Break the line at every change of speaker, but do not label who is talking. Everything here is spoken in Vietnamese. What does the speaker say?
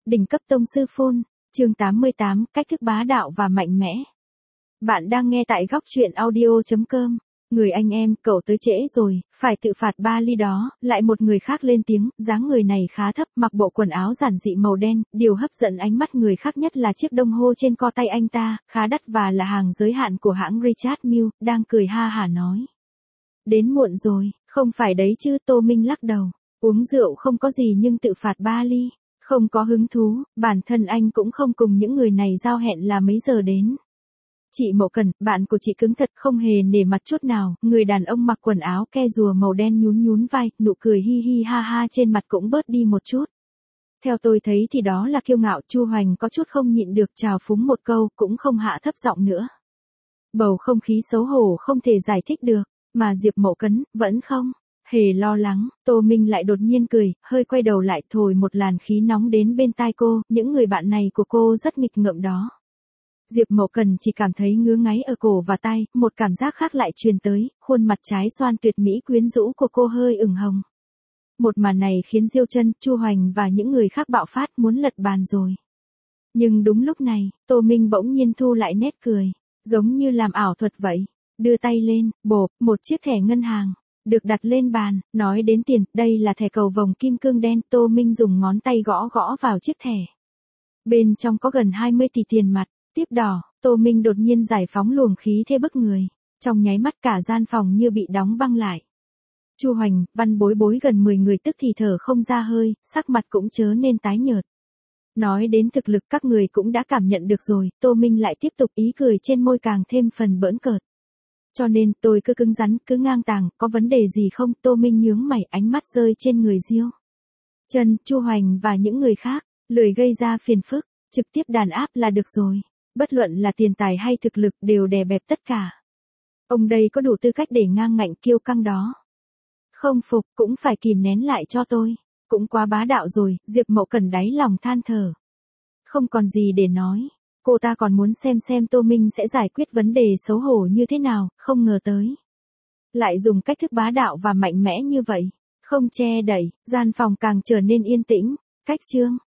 Đỉnh cấp tông sư phun, chương 88, cách thức bá đạo và mạnh mẽ. Bạn đang nghe tại góc truyện audio.com. Người anh em, cậu tới trễ rồi, phải tự phạt 3 ly đó. Lại một người khác lên tiếng, dáng người này khá thấp, mặc bộ quần áo giản dị màu đen. Điều hấp dẫn ánh mắt người khác nhất là chiếc đồng hồ trên co tay anh ta, khá đắt và là hàng giới hạn của hãng Richard Mille, đang cười ha hả nói. Đến muộn rồi, không phải đấy chứ. Tô Minh lắc đầu. Uống rượu không có gì nhưng tự phạt 3 ly. Không có hứng thú, bản thân anh cũng không cùng những người này giao hẹn là mấy giờ đến. Chị Mậu Cần, bạn của chị cứng thật không hề nể mặt chút nào, người đàn ông mặc quần áo ke rùa màu đen nhún nhún vai, nụ cười hi hi ha ha trên mặt cũng bớt đi một chút. Theo tôi thấy thì đó là kiêu ngạo. Chu Hoành có chút không nhịn được trào phúng một câu, cũng không hạ thấp giọng nữa. Bầu không khí xấu hổ không thể giải thích được, mà Diệp Mậu Cấn, vẫn không hề lo lắng. Tô Minh lại đột nhiên cười, hơi quay đầu lại thổi một làn khí nóng đến bên tai cô, những người bạn này của cô rất nghịch ngợm đó. Diệp Mậu Cần chỉ cảm thấy ngứa ngáy ở cổ và tai, một cảm giác khác lại truyền tới, khuôn mặt trái xoan tuyệt mỹ quyến rũ của cô hơi ửng hồng. Một màn này khiến Diêu Chân, Chu Hoành và những người khác bạo phát muốn lật bàn rồi. Nhưng đúng lúc này, Tô Minh bỗng nhiên thu lại nét cười, giống như làm ảo thuật vậy. Đưa tay lên, bộp, một chiếc thẻ ngân hàng được đặt lên bàn. Nói đến tiền, đây là thẻ cầu vồng kim cương đen. Tô Minh dùng ngón tay gõ gõ vào chiếc thẻ. Bên trong có gần 20 tỷ tiền mặt, tiếp đỏ. Tô Minh đột nhiên giải phóng luồng khí thế bức người. Trong nháy mắt cả gian phòng như bị đóng băng lại. Chu Hoành, Văn Bối Bối gần 10 người tức thì thở không ra hơi, sắc mặt cũng chớ nên tái nhợt. Nói đến thực lực các người cũng đã cảm nhận được rồi. Tô Minh lại tiếp tục, ý cười trên môi càng thêm phần bỡn cợt. Cho nên tôi cứ cứng rắn, cứ ngang tàng, có vấn đề gì không? Tô Minh nhướng mày, ánh mắt rơi trên người Diêu Chân, Chu Hoành và những người khác, lười gây ra phiền phức, trực tiếp đàn áp là được rồi. Bất luận là tiền tài hay thực lực đều đè bẹp tất cả. Ông đây có đủ tư cách để ngang ngạnh kiêu căng đó. Không phục cũng phải kìm nén lại cho tôi. Cũng quá bá đạo rồi. Diệp Mậu Cần đáy lòng than thở. Không còn gì để nói. Cô ta còn muốn xem Tô Minh sẽ giải quyết vấn đề xấu hổ như thế nào, không ngờ tới. Lại dùng cách thức bá đạo và mạnh mẽ như vậy. Không che đậy, gian phòng càng trở nên yên tĩnh. Cách chương